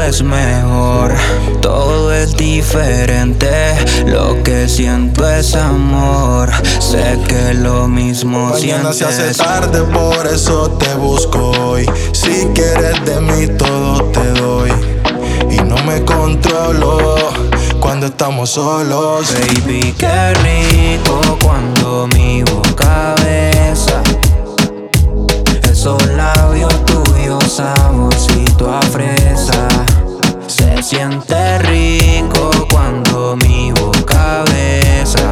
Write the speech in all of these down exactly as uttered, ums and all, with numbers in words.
es mejor. Todo es diferente, lo que siento es amor. Sé que lo mismo Mañana sientes. se hace tarde, por eso te busco hoy. Si quieres de mí todo te doy, y no me controlo cuando estamos solos. Baby, qué rico cuando mi boca besa esos labios tuyos, saborcito a fresa. Se siente rico cuando mi boca besa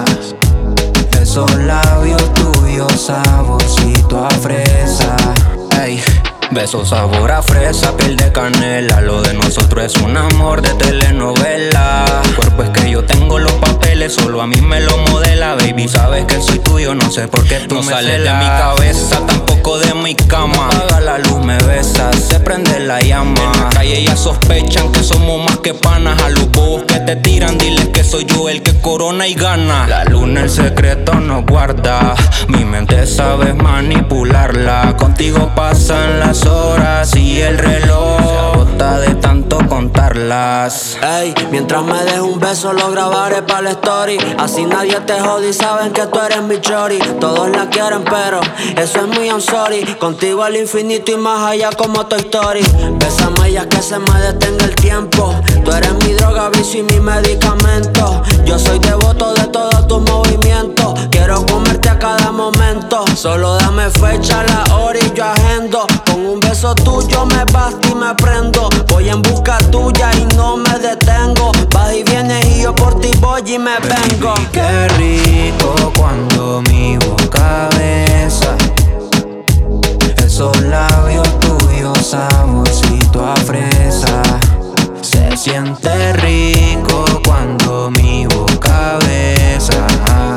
esos labios tuyos, saborcito a fresa. Ey. Beso sabor a fresa, piel de canela. Lo de nosotros es un amor de telenovela. Cuerpo es que yo tengo los papeles, solo a mí me lo modela. Baby, sabes que soy tuyo, no sé por qué tú no me sales de mi cabeza, tampoco de mi cama. Apaga la luz, me besas, se prende la llama. En la calle ya sospechan que somos más que panas. A los bobos que te tiran, diles que soy yo el que corona y gana. La luna el secreto nos guarda, mi mente sabes manipularla. Contigo pasan las horas y el reloj se agota de tanto contarlas. Ey, mientras me des un beso lo grabaré para la story. Así nadie te jode y saben que tú eres mi chori. Todos la quieren pero eso es muy I'm sorry. Contigo al infinito y más allá como Toy Story. Bésame ya que se me detenga el tiempo. Tú eres mi droga, vicio y mi medicamento. Yo soy devoto de todos tus movimientos. Quiero comerte a cada momento. Solo dame fecha, la hora y yo agendo. Con un beso tuyo me basta y me prendo. Voy en busca tuya y no me detengo. Vas y vienes y yo por ti voy y me vengo. Baby, qué rico cuando mi boca besa esos labios tuyos, saborcito a fresa. Se siente rico cuando mi boca besa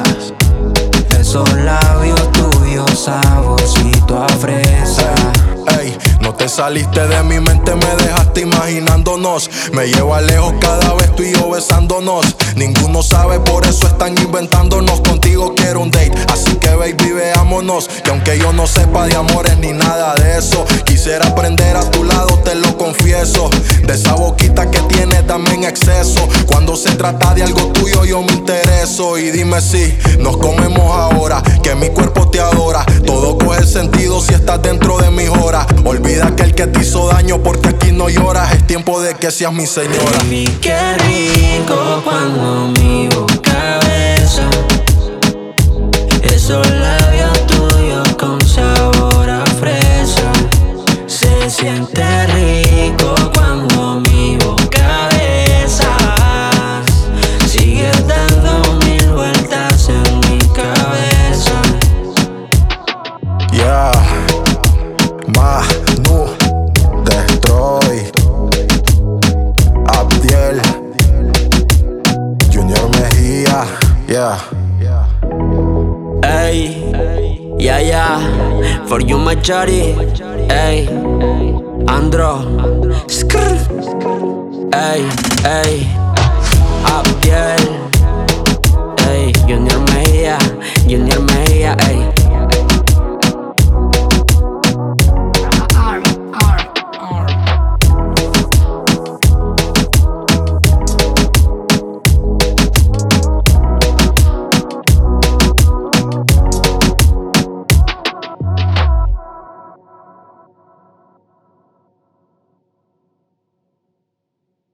esos labios tuyos, saborcito a fresa. Ey, no te saliste de mi mente, me dejaste imaginándonos. Me lleva lejos cada vez tú y yo besándonos. Ninguno sabe, por eso están inventándonos. Contigo quiero un date, así que baby veámonos. Que aunque yo no sepa de amores ni nada de eso, quisiera aprender a tu lado, te lo confieso. De esa boquita que tienes dame en exceso. Cuando se trata de algo tuyo yo me intereso. Y dime si nos comemos ahora, que mi cuerpo te adora. Todo coge sentido si estás dentro de mis horas. Olvida que el que te hizo daño, porque aquí no lloras. Es tiempo de que seas mi señora. Baby, qué rico cuando mi boca besa esos labios tuyos con sabor a fresa. Se siente rico cuando mi boca besa. Sigues dando mil vueltas en mi cabeza. Yeah, Manu, Destroy, Abdiel, Junior Mejía, yeah. Ey, yeah, yeah, for you my chori. Ey, Andro, skrr. Ey, ey, Abdiel. Ey, Junior Mejía, Junior Mejía, ey.